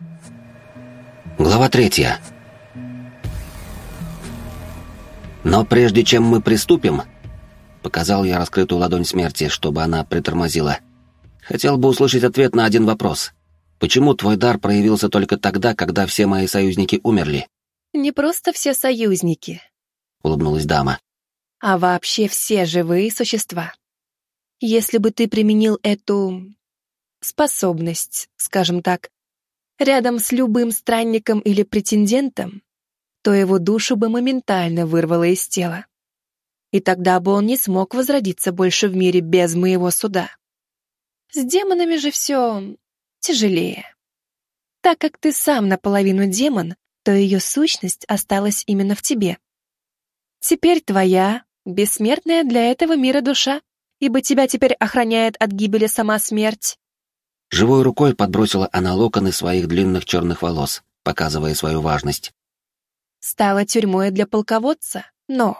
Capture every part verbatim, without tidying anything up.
Глава третья. «Но прежде чем мы приступим...» Показал я раскрытую ладонь смерти, чтобы она притормозила. «Хотел бы услышать ответ на один вопрос. Почему твой дар проявился только тогда, когда все мои союзники умерли?» «Не просто все союзники», — улыбнулась дама. «а вообще все живые существа. Если бы ты применил эту... способность, скажем так, рядом с любым странником или претендентом, то его душу бы моментально вырвало из тела. И тогда бы он не смог возродиться больше в мире без моего суда. С демонами же все тяжелее. Так как ты сам наполовину демон, то ее сущность осталась именно в тебе. Теперь твоя, бессмертная для этого мира душа, ибо тебя теперь охраняет от гибели сама смерть». Живой рукой подбросила она локоны своих длинных черных волос, показывая свою важность. «Стала тюрьмой для полководца, но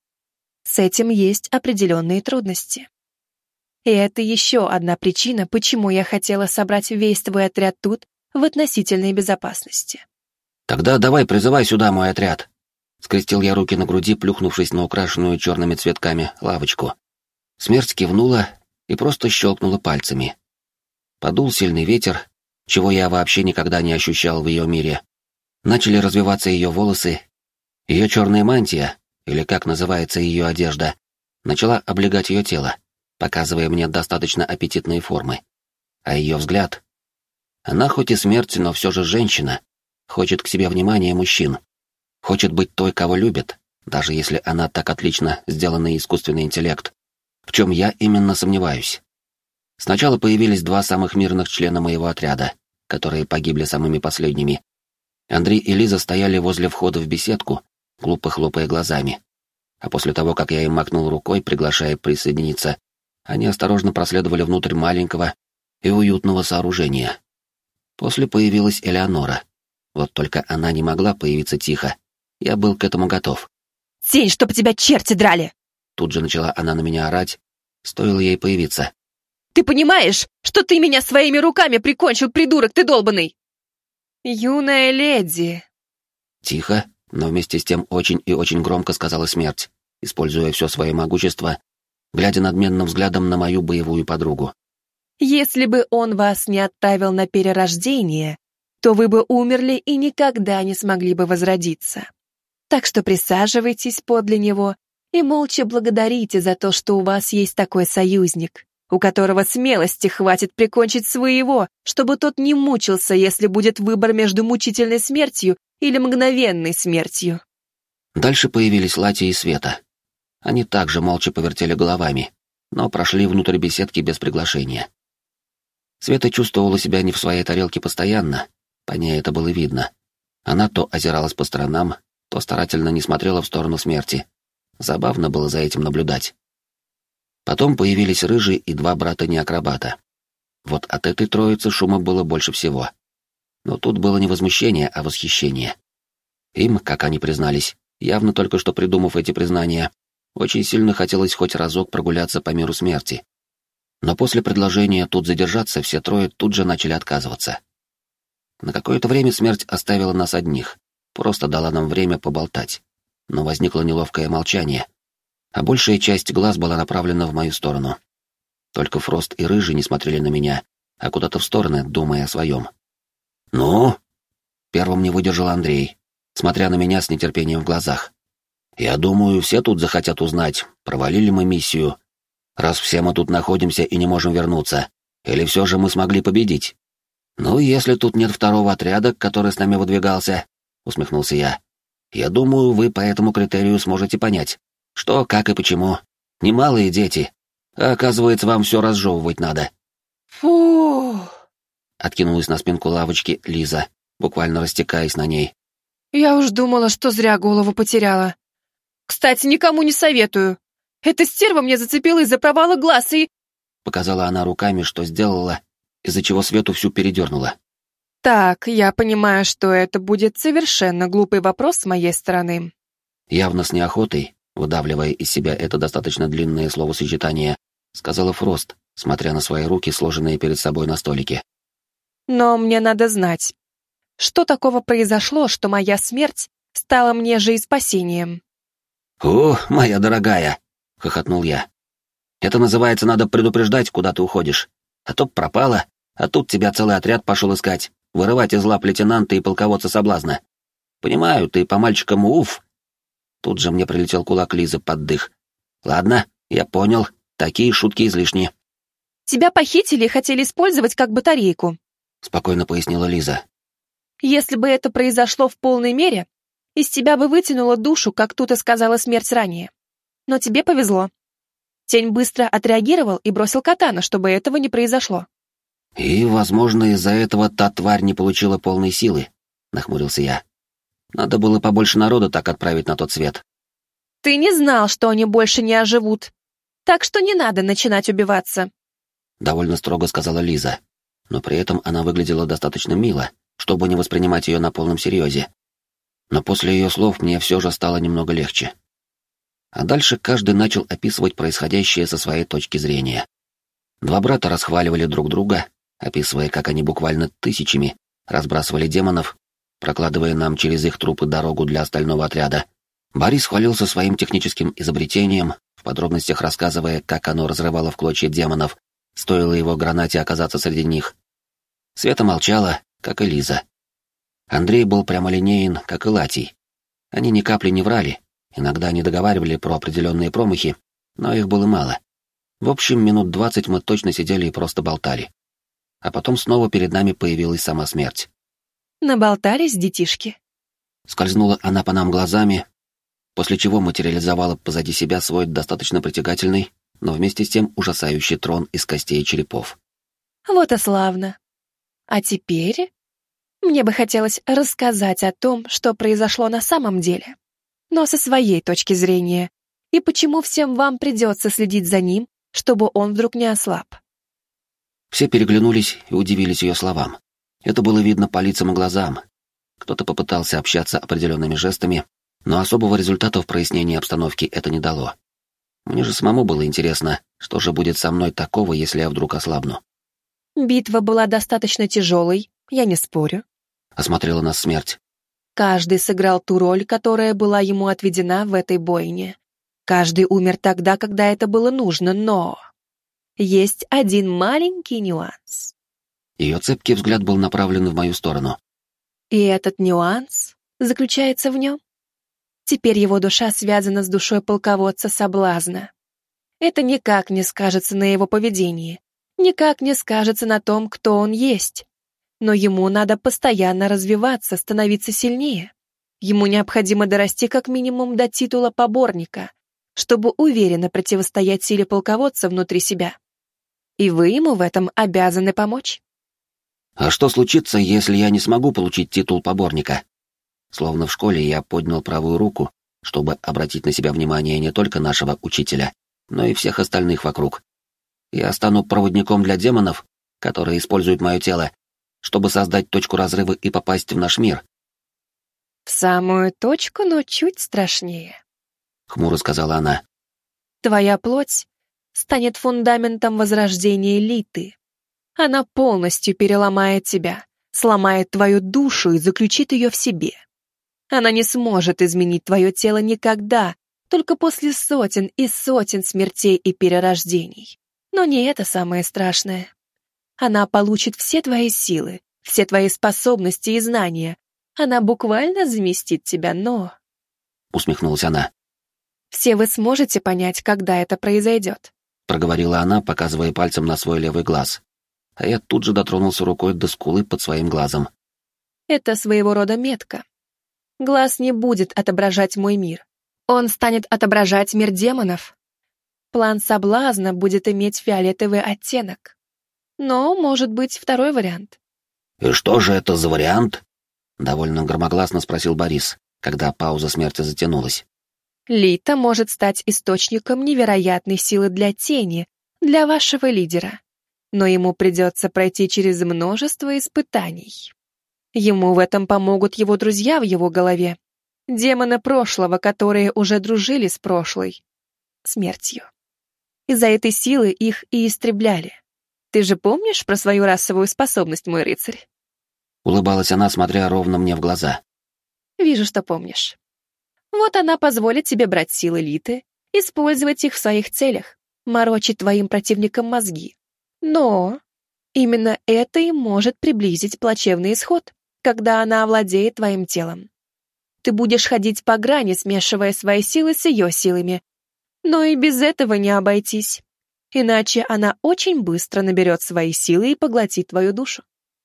с этим есть определенные трудности. И это еще одна причина, почему я хотела собрать весь твой отряд тут, в относительной безопасности». «Тогда давай призывай сюда мой отряд», — скрестил я руки на груди, плюхнувшись на украшенную черными цветками лавочку. Смерть кивнула и просто щелкнула пальцами. Подул сильный ветер, чего я вообще никогда не ощущал в ее мире. Начали развиваться ее волосы. Ее черная мантия, или как называется ее одежда, начала облегать ее тело, показывая мне достаточно аппетитные формы. А ее взгляд... Она хоть и смерть, но все же женщина, хочет к себе внимания мужчин, хочет быть той, кого любит, даже если она так отлично сделанный искусственный интеллект, в чем я именно сомневаюсь. Сначала появились два самых мирных члена моего отряда, которые погибли самыми последними. Андрей и Лиза стояли возле входа в беседку, глупо хлопая глазами. А после того, как я им махнул рукой, приглашая присоединиться, они осторожно проследовали внутрь маленького и уютного сооружения. После появилась Элеонора. Вот только она не могла появиться тихо. Я был к этому готов. «Тень, чтоб тебя черти драли!» Тут же начала она на меня орать, стоило ей появиться. «Ты понимаешь, что ты меня своими руками прикончил, придурок ты долбанный?» «Юная леди!» Тихо, но вместе с тем очень и очень громко сказала смерть, используя все свое могущество, глядя надменным взглядом на мою боевую подругу. «Если бы он вас не отправил на перерождение, то вы бы умерли и никогда не смогли бы возродиться. Так что присаживайтесь подле него и молча благодарите за то, что у вас есть такой союзник, у которого смелости хватит прикончить своего, чтобы тот не мучился, если будет выбор между мучительной смертью или мгновенной смертью». Дальше появились Латя и Света. Они также молча повертели головами, но прошли внутрь беседки без приглашения. Света чувствовала себя не в своей тарелке постоянно, по ней это было видно. Она то озиралась по сторонам, то старательно не смотрела в сторону смерти. Забавно было за этим наблюдать. Потом появились Рыжий и два брата-неакробата. Вот от этой троицы шума было больше всего. Но тут было не возмущение, а восхищение. Им, как они признались, явно только что придумав эти признания, очень сильно хотелось хоть разок прогуляться по миру смерти. Но после предложения тут задержаться все трое тут же начали отказываться. На какое-то время смерть оставила нас одних, просто дала нам время поболтать. Но возникло неловкое молчание, а большая часть глаз была направлена в мою сторону. Только Фрост и Рыжий не смотрели на меня, а куда-то в стороны, думая о своем. «Ну?» — первым не выдержал Андрей, смотря на меня с нетерпением в глазах. «Я думаю, все тут захотят узнать, провалили мы миссию, раз все мы тут находимся и не можем вернуться, или все же мы смогли победить. Ну, если тут нет второго отряда, который с нами выдвигался», — усмехнулся я, — «я думаю, вы по этому критерию сможете понять, что, как и почему. Немалые дети, а оказывается, вам все разжевывать надо». «Фу!» — откинулась на спинку лавочки Лиза, буквально растекаясь на ней. «Я уж думала, что зря голову потеряла. Кстати, никому не советую. Эта стерва мне зацепила из-за провала глаз и...» Показала она руками, что сделала, из-за чего Свету всю передернула. «Так, я понимаю, что это будет совершенно глупый вопрос с моей стороны». Явно с неохотой, выдавливая из себя это достаточно длинное словосочетание, сказала Фрост, смотря на свои руки, сложенные перед собой на столике. «Но мне надо знать, Что такого произошло, что моя смерть стала мне же и спасением? «О, моя дорогая!» — хохотнул я. «Это называется, надо предупреждать, куда ты уходишь. А то б пропала, а тут тебя целый отряд пошел искать, вырывать из лап лейтенанта и полководца соблазна. Понимаю, ты по мальчикам уф». Тут же мне прилетел кулак Лизы под дых. «Ладно, я понял, такие шутки излишни». «Тебя похитили и хотели использовать как батарейку», — спокойно пояснила Лиза. «Если бы это произошло в полной мере, из тебя бы вытянуло душу, как тут и сказала смерть ранее. Но тебе повезло. Тень быстро отреагировал и бросил катану, чтобы этого не произошло». «И, возможно, из-за этого та тварь не получила полной силы», — нахмурился я. «Надо было побольше народа так отправить на тот свет». «Ты не знал, что они больше не оживут, так что не надо начинать убиваться», — довольно строго сказала Лиза, но при этом она выглядела достаточно мило, чтобы не воспринимать ее на полном серьезе. Но после ее слов мне все же стало немного легче. А дальше каждый начал описывать происходящее со своей точки зрения. Два брата расхваливали друг друга, описывая, как они буквально тысячами разбрасывали демонов, прокладывая нам через их трупы дорогу для остального отряда. Борис хвалился своим техническим изобретением, в подробностях рассказывая, как оно разрывало в клочья демонов, стоило его гранате оказаться среди них. Света молчала, как и Лиза. Андрей был прямолинеен, как и Латий. Они ни капли не врали, иногда не договаривали про определенные промахи, но их было мало. В общем, минут двадцать мы точно сидели и просто болтали. А потом снова перед нами появилась сама смерть. «Наболтались, детишки?» Скользнула она по нам глазами, после чего материализовала позади себя свой достаточно притягательный, но вместе с тем ужасающий трон из костей и черепов. «Вот и славно. А теперь мне бы хотелось рассказать о том, что произошло на самом деле, но со своей точки зрения, и почему всем вам придется следить за ним, чтобы он вдруг не ослаб». Все переглянулись и удивились ее словам. Это было видно по лицам и глазам. Кто-то попытался общаться определенными жестами, но особого результата в прояснении обстановки это не дало. Мне же самому было интересно, что же будет со мной такого, если я вдруг ослабну. «Битва была достаточно тяжелой, я не спорю», — осмотрела нас смерть. «Каждый сыграл ту роль, которая была ему отведена в этой бойне. Каждый умер тогда, когда это было нужно, но есть один маленький нюанс». Ее цепкий взгляд был направлен в мою сторону. И этот нюанс заключается в нем. Теперь его душа связана с душой полководца соблазна. Это никак не скажется на его поведении, никак не скажется на том, кто он есть. Но ему надо постоянно развиваться, становиться сильнее. Ему необходимо дорасти как минимум до титула поборника, чтобы уверенно противостоять силе полководца внутри себя. И вы ему в этом обязаны помочь. «А что случится, если я не смогу получить титул поборника?» Словно в школе я поднял правую руку, чтобы обратить на себя внимание не только нашего учителя, но и всех остальных вокруг. Я стану проводником для демонов, которые используют мое тело, чтобы создать точку разрыва и попасть в наш мир. «В самую точку, но чуть страшнее», — хмуро сказала она. «Твоя плоть станет фундаментом возрождения Литы. Она полностью переломает тебя, сломает твою душу и заключит ее в себе. Она не сможет изменить твое тело никогда, только после сотен и сотен смертей и перерождений. Но не это самое страшное. Она получит все твои силы, все твои способности и знания. Она буквально заместит тебя, но...» Усмехнулась она. «Все вы сможете понять, когда это произойдет», — проговорила она, показывая пальцем на свой левый глаз. А я тут же дотронулся рукой до скулы под своим глазом. «Это своего рода метка. Глаз не будет отображать мой мир. Он станет отображать мир демонов. План соблазна будет иметь фиолетовый оттенок. Но может быть второй вариант». «И что же это за вариант?» — довольно громогласно спросил Борис, когда пауза смерти затянулась. «Лита может стать источником невероятной силы для тени, для вашего лидера. Но ему придется пройти через множество испытаний. Ему в этом помогут его друзья в его голове, демоны прошлого, которые уже дружили с прошлой смертью. Из-за этой силы их и истребляли. Ты же помнишь про свою расовую способность, мой рыцарь?» Улыбалась она, смотря ровно мне в глаза. Вижу, что помнишь. Вот она позволит тебе брать силы Литы, использовать их в своих целях, морочить твоим противникам мозги. Но именно это и может приблизить плачевный исход, когда она овладеет твоим телом. Ты будешь ходить по грани, смешивая свои силы с ее силами. Но и без этого не обойтись. Иначе она очень быстро наберет свои силы и поглотит твою душу.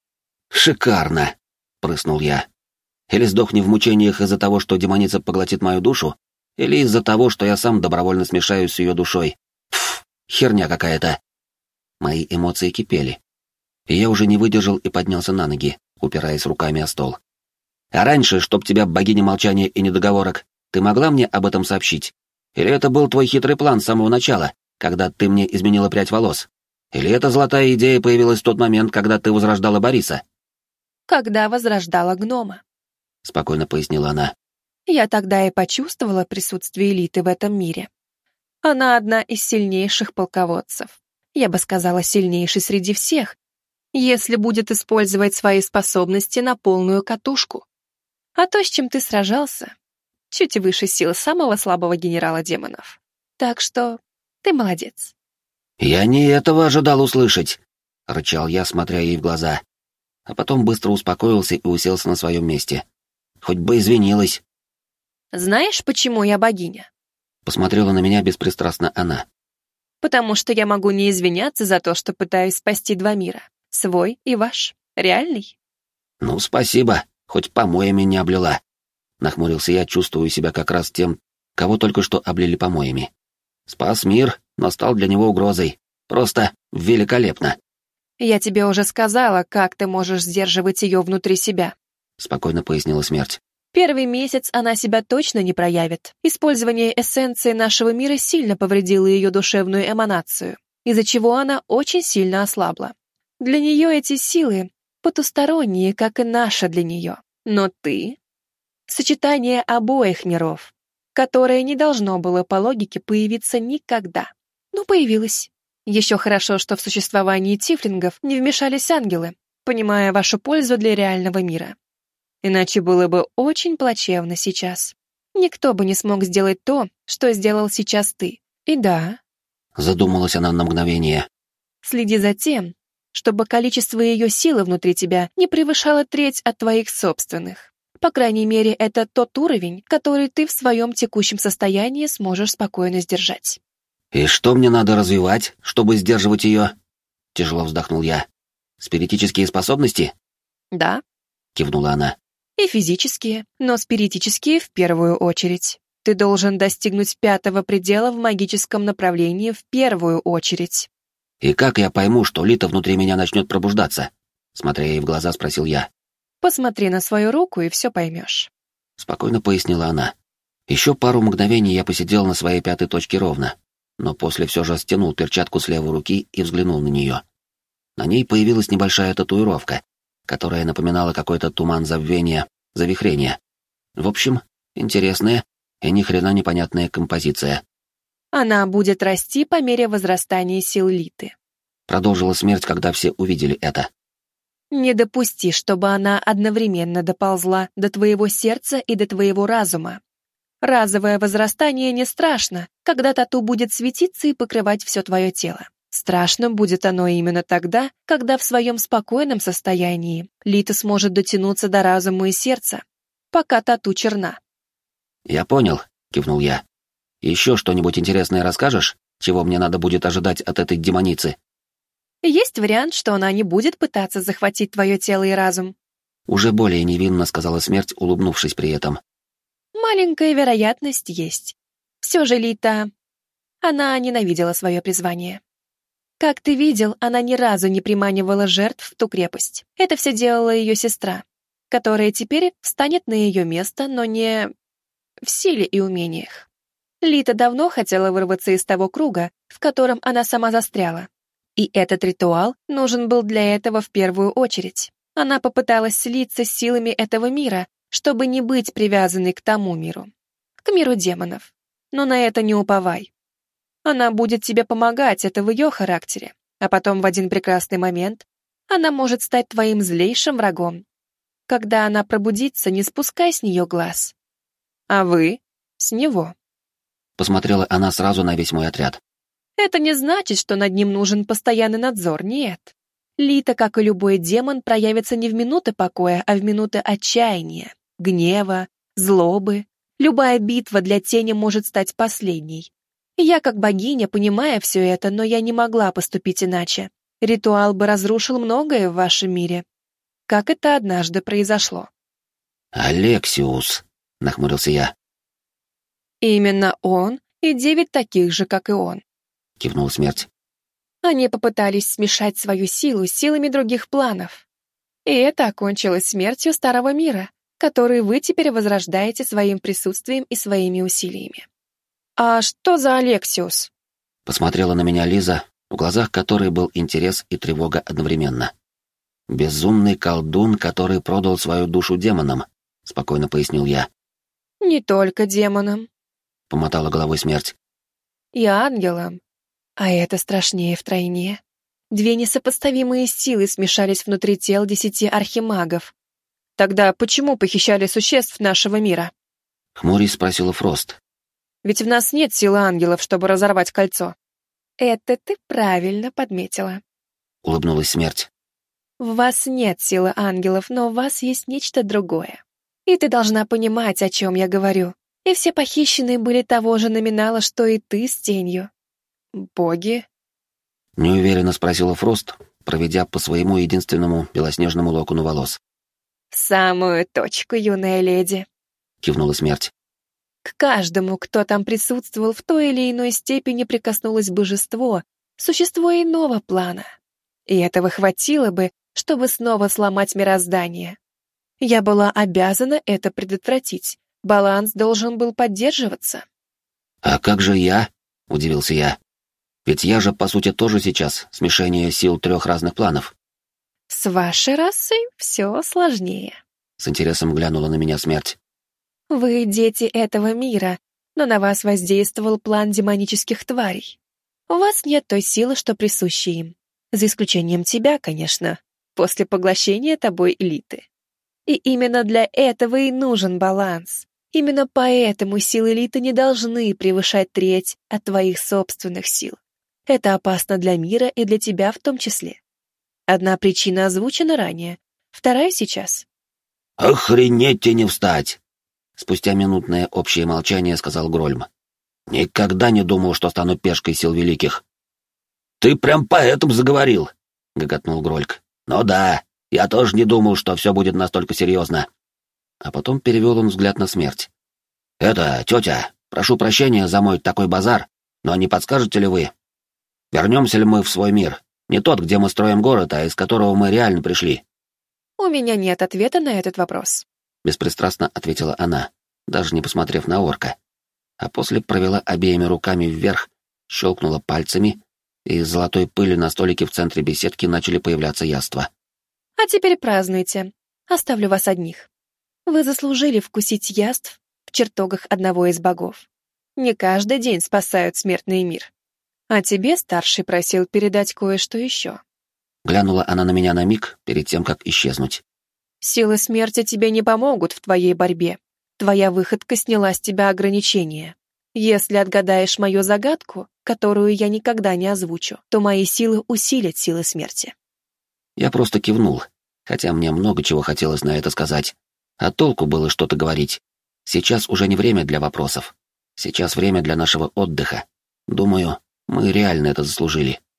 «Шикарно!» — прыснул я. «Или сдохни в мучениях из-за того, что демоница поглотит мою душу, или из-за того, что я сам добровольно смешаюсь с ее душой. Пф, херня какая-то!» Мои эмоции кипели. И я уже не выдержал и поднялся на ноги, упираясь руками о стол. «А раньше, чтоб тебя, богиня молчания и недоговорок, ты могла мне об этом сообщить? Или это был твой хитрый план с самого начала, когда ты мне изменила прядь волос? Или эта золотая идея появилась в тот момент, когда ты возрождала Бориса?» Когда возрождала гнома. — спокойно пояснила она. Я тогда и почувствовала присутствие Элиты в этом мире. Она одна из сильнейших полководцев. Я бы сказала, сильнейшей среди всех, если будет использовать свои способности на полную катушку. А то, с чем ты сражался, чуть выше сил самого слабого генерала демонов. Так что ты молодец. «Я не этого ожидал услышать», — рычал я, смотря ей в глаза. А потом быстро успокоился и уселся на своем месте. Хоть бы извинилась. Знаешь, почему я богиня? Посмотрела на меня беспристрастно она. Потому что я могу не извиняться за то, что пытаюсь спасти два мира. Свой и ваш. Реальный. «Ну, спасибо, хоть помоями не облила». Нахмурился я, чувствую себя как раз тем, кого только что облили помоями. Спас мир, но стал для него угрозой. Просто великолепно. Я тебе уже сказала, как ты можешь сдерживать ее внутри себя. Спокойно пояснила смерть. Первый месяц она себя точно не проявит. Использование эссенции нашего мира сильно повредило ее душевную эманацию, из-за чего она очень сильно ослабла. Для нее эти силы потусторонние, как и наша для нее. Но ты — сочетание обоих миров, которое не должно было по логике появиться никогда. Но появилось. Еще хорошо, что в существовании тифлингов не вмешались ангелы, понимая вашу пользу для реального мира. Иначе было бы очень плачевно сейчас. Никто бы не смог сделать то, что сделал сейчас ты. И да, Задумалась она на мгновение. следи за тем, чтобы количество ее силы внутри тебя не превышало треть от твоих собственных. По крайней мере, это тот уровень, который ты в своем текущем состоянии сможешь спокойно сдержать. «И что мне надо развивать, чтобы сдерживать ее?» Тяжело вздохнул я. «Спиритические способности?» Да, Кивнула она. и физические, но спиритические в первую очередь. Ты должен достигнуть пятого предела в магическом направлении в первую очередь. «И как я пойму, что Лита внутри меня начнет пробуждаться?» Смотря ей в глаза, спросил я. Посмотри на свою руку и все поймешь. Спокойно пояснила она. Еще пару мгновений я посидел на своей пятой точке ровно, но после все же стянул перчатку с левой руки и взглянул на нее. На ней появилась небольшая татуировка, которая напоминала какой-то туман забвения, завихрения. В общем, интересная и ни хрена непонятная композиция. Она будет расти по мере возрастания сил Литы. Продолжила смерть, когда все увидели это. Не допусти, чтобы она одновременно доползла до твоего сердца и до твоего разума. Разовое возрастание не страшно, когда тату будет светиться и покрывать все твое тело. Страшно будет оно именно тогда, когда в своем спокойном состоянии Лита сможет дотянуться до разума и сердца, пока тату черна. «Я понял», — кивнул я. «Еще что-нибудь интересное расскажешь, чего мне надо будет ожидать от этой демоницы?» Есть вариант, что она не будет пытаться захватить твое тело и разум. Уже более невинно сказала смерть, улыбнувшись при этом. Маленькая вероятность есть. Все же Лита... Она ненавидела свое призвание. Как ты видел, она ни разу не приманивала жертв в ту крепость. Это все делала ее сестра, которая теперь встанет на ее место, но не в силе и умениях. Лита давно хотела вырваться из того круга, в котором она сама застряла. И этот ритуал нужен был для этого в первую очередь. Она попыталась слиться с силами этого мира, чтобы не быть привязанной к тому миру, к миру демонов. Но на это не уповай. Она будет тебе помогать, это в ее характере, а потом в один прекрасный момент она может стать твоим злейшим врагом. Когда она пробудится, не спускай с нее глаз. А вы — с него. Посмотрела она сразу на весь мой отряд. Это не значит, что над ним нужен постоянный надзор, нет. Лита, как и любой демон, проявится не в минуты покоя, а в минуты отчаяния, гнева, злобы. Любая битва для тени может стать последней. Я, как богиня, понимаю все это, но я не могла поступить иначе. Ритуал бы разрушил многое в вашем мире. Как это однажды произошло. «Алексиус», — нахмурился я. Именно он и девять таких же, как и он. Кивнула смерть. Они попытались смешать свою силу с силами других планов. И это окончилось смертью старого мира, который вы теперь возрождаете своим присутствием и своими усилиями. «А что за Алексиус?» Посмотрела на меня Лиза, в глазах которой был интерес и тревога одновременно. «Безумный колдун, который продал свою душу демонам», — спокойно пояснил я. «Не только демонам», — помотала головой смерть. «И ангелам. А это страшнее втройне. Две несопоставимые силы смешались внутри тел десяти архимагов. Тогда почему похищали существ нашего мира?» Хмурясь спросила Фрост. «Ведь в нас нет силы ангелов, чтобы разорвать кольцо». «Это ты правильно подметила», — улыбнулась смерть. «В вас нет силы ангелов, но в вас есть нечто другое. И ты должна понимать, о чем я говорю. И все похищенные были того же номинала, что и ты с тенью. Боги?» Неуверенно спросила Фрост, проведя по своему единственному белоснежному локону волос. «В самую точку, юная леди», — кивнула смерть. «К каждому, кто там присутствовал, в той или иной степени прикоснулось божество, существо иного плана. И этого хватило бы, чтобы снова сломать мироздание. Я была обязана это предотвратить. Баланс должен был поддерживаться». «А как же я?» — удивился я. «Ведь я же, по сути, тоже сейчас смешение сил трех разных планов». «С вашей расой все сложнее», — с интересом глянула на меня смерть. «Вы дети этого мира, но на вас воздействовал план демонических тварей. У вас нет той силы, что присуща им. За исключением тебя, конечно, после поглощения тобой элиты. И именно для этого и нужен баланс. Именно поэтому силы элиты не должны превышать треть от твоих собственных сил. Это опасно для мира и для тебя в том числе. Одна причина озвучена ранее, вторая сейчас». «Охренеть и не встать!» Спустя минутное общее молчание сказал Грольм. «Никогда не думал, что стану пешкой сил великих». «Ты прям поэтому заговорил!» — гоготнул Грольк. «Ну да, я тоже не думал, что все будет настолько серьезно». А потом перевел он взгляд на смерть. «Это, тетя, прошу прощения за мой такой базар, но не подскажете ли вы? Вернемся ли мы в свой мир? Не тот, где мы строим город, а из которого мы реально пришли». «У меня нет ответа на этот вопрос», — беспристрастно ответила она, даже не посмотрев на орка. А после провела обеими руками вверх, щелкнула пальцами, и из золотой пыли на столике в центре беседки начали появляться яства. «А теперь празднуйте. Оставлю вас одних. Вы заслужили вкусить яств в чертогах одного из богов. Не каждый день спасают смертный мир. А тебе старший просил передать кое-что еще». Глянула она на меня на миг, перед тем, как исчезнуть. «Силы смерти тебе не помогут в твоей борьбе. Твоя выходка сняла с тебя ограничения. Если отгадаешь мою загадку, которую я никогда не озвучу, то мои силы усилят силы смерти». Я просто кивнул, хотя мне много чего хотелось на это сказать. А толку было что-то говорить. Сейчас уже не время для вопросов. Сейчас время для нашего отдыха. Думаю, мы реально это заслужили.